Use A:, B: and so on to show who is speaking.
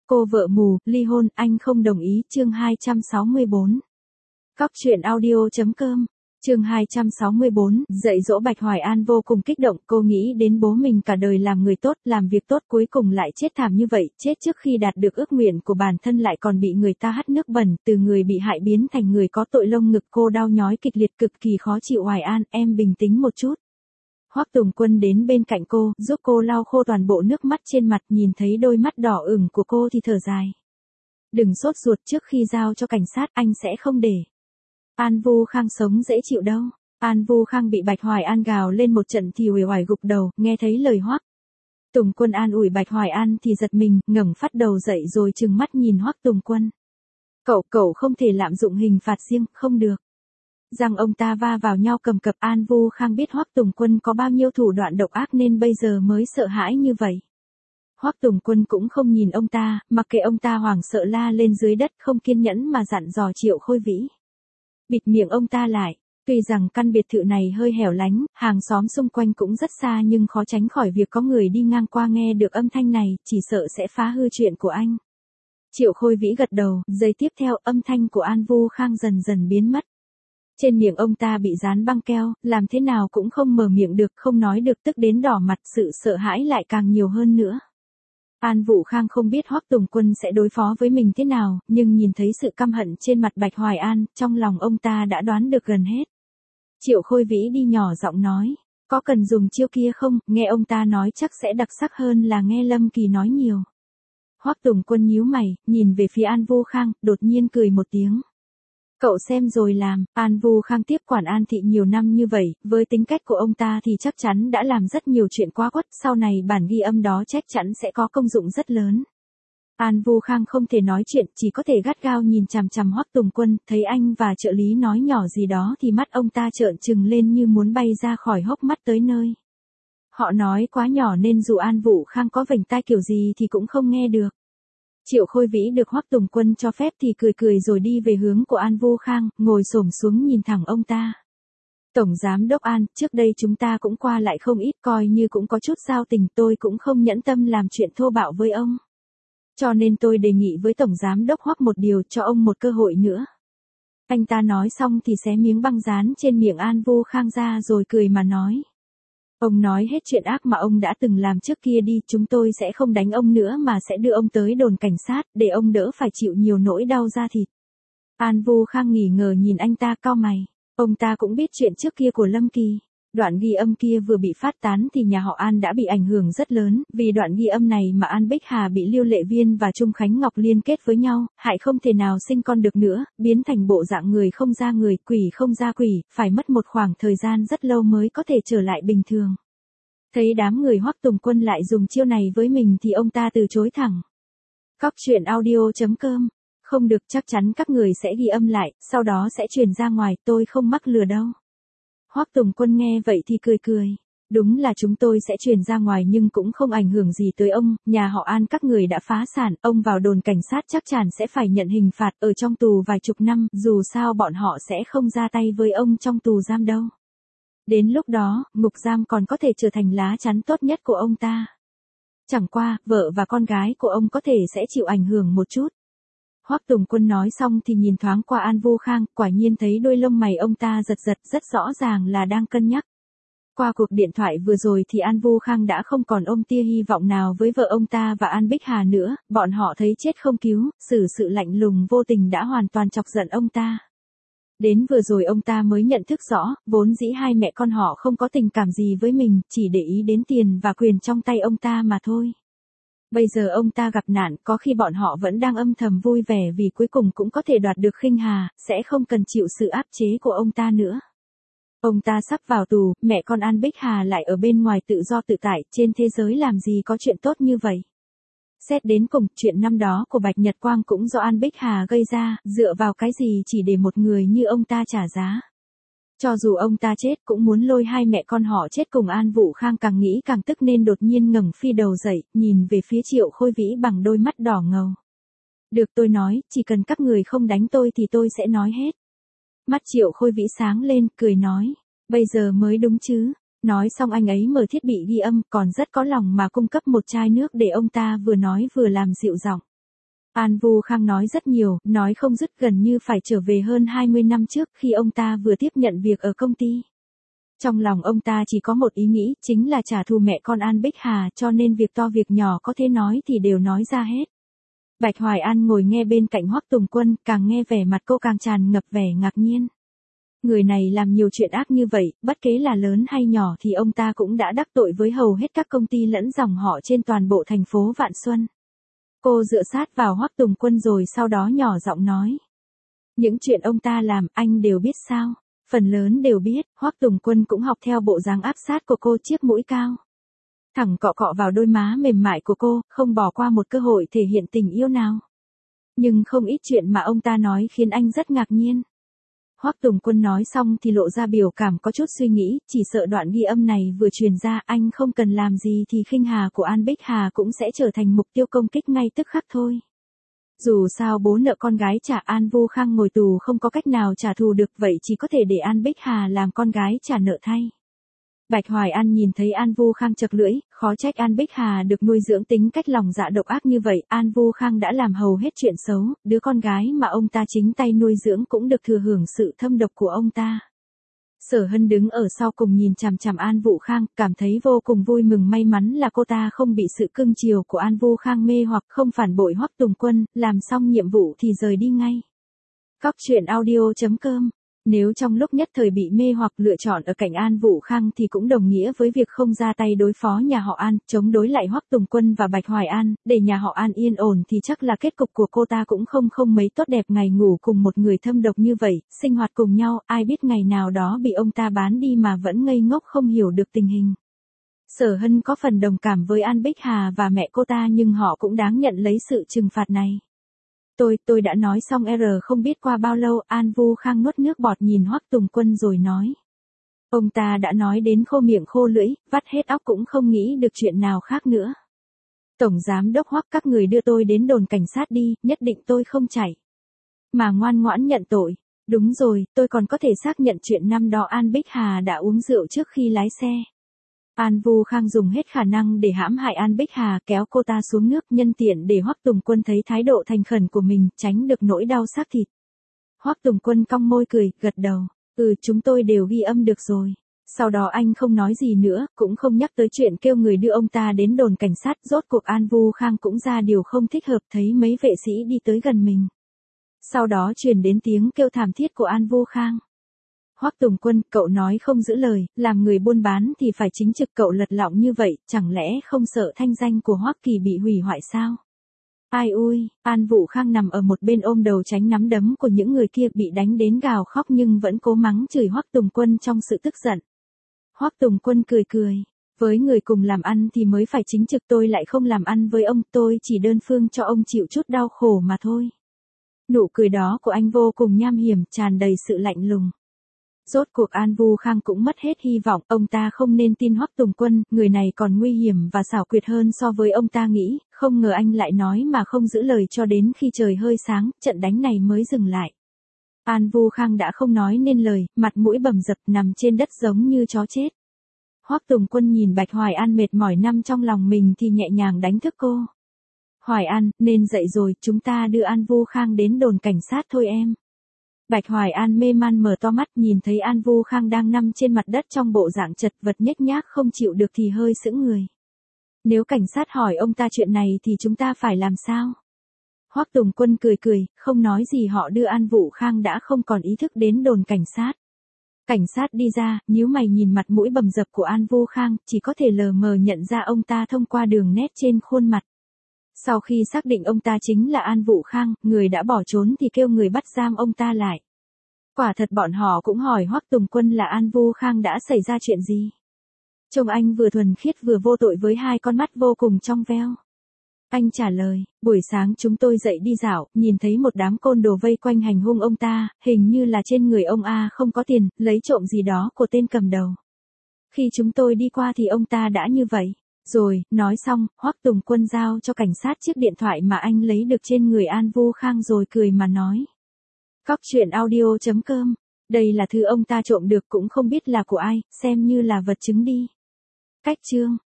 A: Cô vợ mù, ly hôn, anh không đồng ý, chương 264. Cóc truyện audio.com, chương 264, dạy dỗ Bạch Hoài An vô cùng kích động, cô nghĩ đến bố mình cả đời làm người tốt, làm việc tốt cuối cùng lại chết thảm như vậy, chết trước khi đạt được ước nguyện của bản thân lại còn bị người ta hắt nước bẩn, từ người bị hại biến thành người có tội, lông ngực cô đau nhói kịch liệt cực kỳ khó chịu. Hoài An, em bình tĩnh một chút. Hoắc Tùng Quân đến bên cạnh cô, giúp cô lau khô toàn bộ nước mắt trên mặt, nhìn thấy đôi mắt đỏ ửng của cô thì thở dài. Đừng sốt ruột, trước khi giao cho cảnh sát anh sẽ không để An Vu Khang sống dễ chịu đâu. An Vu Khang bị Bạch Hoài An gào lên một trận thì uể oải gục đầu, nghe thấy lời Hoắc Tùng Quân an ủi Bạch Hoài An thì giật mình, ngẩng phát đầu dậy rồi trừng mắt nhìn Hoắc Tùng Quân. Cậu không thể lạm dụng hình phạt riêng, không được. Rằng ông ta va vào nhau cầm cập. An Vu Khang biết Hoắc Tùng Quân có bao nhiêu thủ đoạn độc ác nên bây giờ mới sợ hãi như vậy. Hoắc Tùng Quân cũng không nhìn ông ta, mặc kệ ông ta hoảng sợ la lên dưới đất, không kiên nhẫn mà dặn dò Triệu Khôi Vĩ. Bịt miệng ông ta lại. Tuy rằng căn biệt thự này hơi hẻo lánh, hàng xóm xung quanh cũng rất xa nhưng khó tránh khỏi việc có người đi ngang qua nghe được âm thanh này, chỉ sợ sẽ phá hư chuyện của anh. Triệu Khôi Vĩ gật đầu, giây tiếp theo âm thanh của An Vu Khang dần dần biến mất. Trên miệng ông ta bị dán băng keo, làm thế nào cũng không mở miệng được, không nói được, tức đến đỏ mặt, sự sợ hãi lại càng nhiều hơn nữa. An Vu Khang không biết Hoắc Tùng Quân sẽ đối phó với mình thế nào, nhưng nhìn thấy sự căm hận trên mặt Bạch Hoài An, trong lòng ông ta đã đoán được gần hết. Triệu Khôi Vĩ đi nhỏ giọng nói, có cần dùng chiêu kia không, nghe ông ta nói chắc sẽ đặc sắc hơn là nghe Lâm Kỳ nói nhiều. Hoắc Tùng Quân nhíu mày, nhìn về phía An Vu Khang, đột nhiên cười một tiếng. Cậu xem rồi làm. An Vu Khang tiếp quản An Thị nhiều năm như vậy, với tính cách của ông ta thì chắc chắn đã làm rất nhiều chuyện quá quắt, sau này bản ghi âm đó chắc chắn sẽ có công dụng rất lớn. An Vu Khang không thể nói chuyện, chỉ có thể gắt gao nhìn chằm chằm Hoắc Tùng Quân, thấy anh và trợ lý nói nhỏ gì đó thì mắt ông ta trợn trừng lên như muốn bay ra khỏi hốc mắt tới nơi. Họ nói quá nhỏ nên dù An Vu Khang có vểnh tai kiểu gì thì cũng không nghe được. Triệu Khôi Vĩ được Hoắc Tùng Quân cho phép thì cười rồi đi về hướng của An Vu Khang, ngồi xổm xuống nhìn thẳng ông ta. Tổng Giám Đốc An, trước đây chúng ta cũng qua lại không ít, coi như cũng có chút giao tình, tôi cũng không nhẫn tâm làm chuyện thô bạo với ông. Cho nên tôi đề nghị với Tổng Giám Đốc Hoắc một điều, cho ông một cơ hội nữa. Anh ta nói xong thì xé miếng băng dán trên miệng An Vu Khang ra rồi cười mà nói. Ông nói hết chuyện ác mà ông đã từng làm trước kia đi, chúng tôi sẽ không đánh ông nữa mà sẽ đưa ông tới đồn cảnh sát, để ông đỡ phải chịu nhiều nỗi đau da thịt. An Vu Khang nghi ngờ nhìn anh ta, cau mày. Ông ta cũng biết chuyện trước kia của Lâm Kỳ. Đoạn ghi âm kia vừa bị phát tán thì nhà họ An đã bị ảnh hưởng rất lớn, vì đoạn ghi âm này mà An Bích Hà bị Lưu Lệ Viên và Trung Khánh Ngọc liên kết với nhau, hại không thể nào sinh con được nữa, biến thành bộ dạng người không ra người, quỷ không ra quỷ, phải mất một khoảng thời gian rất lâu mới có thể trở lại bình thường. Thấy đám người Hoắc Tùng Quân lại dùng chiêu này với mình thì ông ta từ chối thẳng. Cóc truyện audio.com, không được, chắc chắn các người sẽ ghi âm lại, sau đó sẽ truyền ra ngoài, tôi không mắc lừa đâu. Hoắc Tùng Quân nghe vậy thì cười. Đúng là chúng tôi sẽ truyền ra ngoài nhưng cũng không ảnh hưởng gì tới ông, nhà họ An các người đã phá sản, ông vào đồn cảnh sát chắc chắn sẽ phải nhận hình phạt, ở trong tù vài chục năm, dù sao bọn họ sẽ không ra tay với ông trong tù giam đâu. Đến lúc đó, ngục giam còn có thể trở thành lá chắn tốt nhất của ông ta. Chẳng qua, vợ và con gái của ông có thể sẽ chịu ảnh hưởng một chút. Hoắc Tùng Quân nói xong thì nhìn thoáng qua An Vu Khang, quả nhiên thấy đôi lông mày ông ta giật, rất rõ ràng là đang cân nhắc. Qua cuộc điện thoại vừa rồi thì An Vu Khang đã không còn ôm tia hy vọng nào với vợ ông ta và An Bích Hà nữa, bọn họ thấy chết không cứu, sự lạnh lùng vô tình đã hoàn toàn chọc giận ông ta. Đến vừa rồi ông ta mới nhận thức rõ, vốn dĩ hai mẹ con họ không có tình cảm gì với mình, chỉ để ý đến tiền và quyền trong tay ông ta mà thôi. Bây giờ ông ta gặp nạn, có khi bọn họ vẫn đang âm thầm vui vẻ vì cuối cùng cũng có thể đoạt được Khinh Hà, sẽ không cần chịu sự áp chế của ông ta nữa. Ông ta sắp vào tù, mẹ con An Bích Hà lại ở bên ngoài tự do tự tại, trên thế giới làm gì có chuyện tốt như vậy. Xét đến cùng, chuyện năm đó của Bạch Nhật Quang cũng do An Bích Hà gây ra, dựa vào cái gì chỉ để một người như ông ta trả giá. Cho dù ông ta chết cũng muốn lôi hai mẹ con họ chết cùng. An Vu Khang càng nghĩ càng tức nên đột nhiên ngẩng phi đầu dậy, nhìn về phía Triệu Khôi Vĩ bằng đôi mắt đỏ ngầu. Được, tôi nói, chỉ cần các người không đánh tôi thì tôi sẽ nói hết. Mắt Triệu Khôi Vĩ sáng lên, cười nói, bây giờ mới đúng chứ. Nói xong anh ấy mở thiết bị ghi âm, còn rất có lòng mà cung cấp một chai nước để ông ta vừa nói vừa làm dịu giọng. An Vu Khang nói rất nhiều, nói không dứt, gần như phải trở về hơn 20 năm trước khi ông ta vừa tiếp nhận việc ở công ty. Trong lòng ông ta chỉ có một ý nghĩ, chính là trả thù mẹ con An Bích Hà, cho nên việc to việc nhỏ có thể nói thì đều nói ra hết. Bạch Hoài An ngồi nghe bên cạnh Hoắc Tùng Quân, càng nghe vẻ mặt cô càng tràn ngập vẻ ngạc nhiên. Người này làm nhiều chuyện ác như vậy, bất kể là lớn hay nhỏ thì ông ta cũng đã đắc tội với hầu hết các công ty lẫn dòng họ trên toàn bộ thành phố Vạn Xuân. Cô dựa sát vào Hoắc Tùng Quân rồi sau đó nhỏ giọng nói. Những chuyện ông ta làm anh đều biết sao? Phần lớn đều biết. Hoắc Tùng Quân cũng học theo bộ dáng áp sát của cô, chiếc mũi cao thẳng cọ cọ vào đôi má mềm mại của cô, không bỏ qua một cơ hội thể hiện tình yêu nào. Nhưng không ít chuyện mà ông ta nói khiến anh rất ngạc nhiên. Hoắc Tùng Quân nói xong thì lộ ra biểu cảm có chút suy nghĩ, chỉ sợ đoạn ghi âm này vừa truyền ra, anh không cần làm gì thì khinh hà của An Bích Hà cũng sẽ trở thành mục tiêu công kích ngay tức khắc thôi. Dù sao bố nợ con gái trả, An Vu Khang ngồi tù không có cách nào trả thù được, vậy chỉ có thể để An Bích Hà làm con gái trả nợ thay. Bạch Hoài An nhìn thấy An Vu Khang chật lưỡi, khó trách An Bích Hà được nuôi dưỡng tính cách lòng dạ độc ác như vậy, An Vu Khang đã làm hầu hết chuyện xấu, đứa con gái mà ông ta chính tay nuôi dưỡng cũng được thừa hưởng sự thâm độc của ông ta. Sở Hân đứng ở sau cùng nhìn chằm chằm An Vu Khang, cảm thấy vô cùng vui mừng, may mắn là cô ta không bị sự cưng chiều của An Vu Khang mê hoặc, không phản bội Hoắc Tùng Quân, làm xong nhiệm vụ thì rời đi ngay. Cóc truyện audio.com. Nếu trong lúc nhất thời bị mê hoặc lựa chọn ở cạnh An Vu Khang thì cũng đồng nghĩa với việc không ra tay đối phó nhà họ An, chống đối lại Hoắc Tùng Quân và Bạch Hoài An, để nhà họ An yên ổn thì chắc là kết cục của cô ta cũng không mấy tốt đẹp, ngày ngủ cùng một người thâm độc như vậy, sinh hoạt cùng nhau, ai biết ngày nào đó bị ông ta bán đi mà vẫn ngây ngốc không hiểu được tình hình. Sở Hân có phần đồng cảm với An Bích Hà và mẹ cô ta, nhưng họ cũng đáng nhận lấy sự trừng phạt này. Tôi đã nói xong không biết qua bao lâu, An Vu Khang nuốt nước bọt nhìn Hoắc Tùng Quân rồi nói. Ông ta đã nói đến khô miệng khô lưỡi, vắt hết óc cũng không nghĩ được chuyện nào khác nữa. Tổng giám đốc Hoắc, các người đưa tôi đến đồn cảnh sát đi, nhất định tôi không chạy. Mà ngoan ngoãn nhận tội. Đúng rồi, tôi còn có thể xác nhận chuyện năm đó An Bích Hà đã uống rượu trước khi lái xe. An Vu Khang dùng hết khả năng để hãm hại An Bích Hà, kéo cô ta xuống nước, nhân tiện để Hoắc Tùng Quân thấy thái độ thành khẩn của mình, tránh được nỗi đau xác thịt. Hoắc Tùng Quân cong môi cười, gật đầu. Chúng tôi đều ghi âm được rồi. Sau đó anh không nói gì nữa, cũng không nhắc tới chuyện kêu người đưa ông ta đến đồn cảnh sát. Rốt cuộc An Vu Khang cũng ra điều không thích hợp, thấy mấy vệ sĩ đi tới gần mình. Sau đó truyền đến tiếng kêu thảm thiết của An Vu Khang. Hoắc Tùng Quân, cậu nói không giữ lời, làm người buôn bán thì phải chính trực, cậu lật lọng như vậy, chẳng lẽ không sợ thanh danh của Hoắc Kỳ bị hủy hoại sao? Ai ui, An Vu Khang nằm ở một bên ôm đầu tránh nắm đấm của những người kia, bị đánh đến gào khóc nhưng vẫn cố mắng chửi Hoắc Tùng Quân trong sự tức giận. Hoắc Tùng Quân cười cười, với người cùng làm ăn thì mới phải chính trực, tôi lại không làm ăn với ông, tôi chỉ đơn phương cho ông chịu chút đau khổ mà thôi. Nụ cười đó của anh vô cùng nham hiểm, tràn đầy sự lạnh lùng. Rốt cuộc An Vu Khang cũng mất hết hy vọng, ông ta không nên tin Hoắc Tùng Quân, người này còn nguy hiểm và xảo quyệt hơn so với ông ta nghĩ, không ngờ anh lại nói mà không giữ lời, cho đến khi trời hơi sáng, trận đánh này mới dừng lại. An Vu Khang đã không nói nên lời, mặt mũi bầm dập nằm trên đất giống như chó chết. Hoắc Tùng Quân nhìn Bạch Hoài An mệt mỏi nằm trong lòng mình thì nhẹ nhàng đánh thức cô. Hoài An, nên dậy rồi, chúng ta đưa An Vu Khang đến đồn cảnh sát thôi em. Bạch Hoài An mê man mở to mắt, nhìn thấy An Vu Khang đang nằm trên mặt đất trong bộ dạng chật vật nhếch nhác không chịu được thì hơi sững người. Nếu cảnh sát hỏi ông ta chuyện này thì chúng ta phải làm sao? Hoắc Tùng Quân cười cười, không nói gì. Họ đưa An Vu Khang đã không còn ý thức đến đồn cảnh sát. Cảnh sát đi ra, nhíu mày nhìn mặt mũi bầm dập của An Vu Khang, chỉ có thể lờ mờ nhận ra ông ta thông qua đường nét trên khuôn mặt. Sau khi xác định ông ta chính là An Vu Khang, người đã bỏ trốn thì kêu người bắt giam ông ta lại. Quả thật bọn họ cũng hỏi Hoắc Tùng Quân là An Vu Khang đã xảy ra chuyện gì. Trông anh vừa thuần khiết vừa vô tội với hai con mắt vô cùng trong veo. Anh trả lời, buổi sáng chúng tôi dậy đi dạo, nhìn thấy một đám côn đồ vây quanh hành hung ông ta, hình như là trên người ông A không có tiền, lấy trộm gì đó của tên cầm đầu. Khi chúng tôi đi qua thì ông ta đã như vậy. Rồi, nói xong, Hoắc Tùng Quân giao cho cảnh sát chiếc điện thoại mà anh lấy được trên người An Vu Khang rồi cười mà nói. Cóc truyện audio.com, đây là thứ ông ta trộm được, cũng không biết là của ai, xem như là vật chứng đi. Cách chương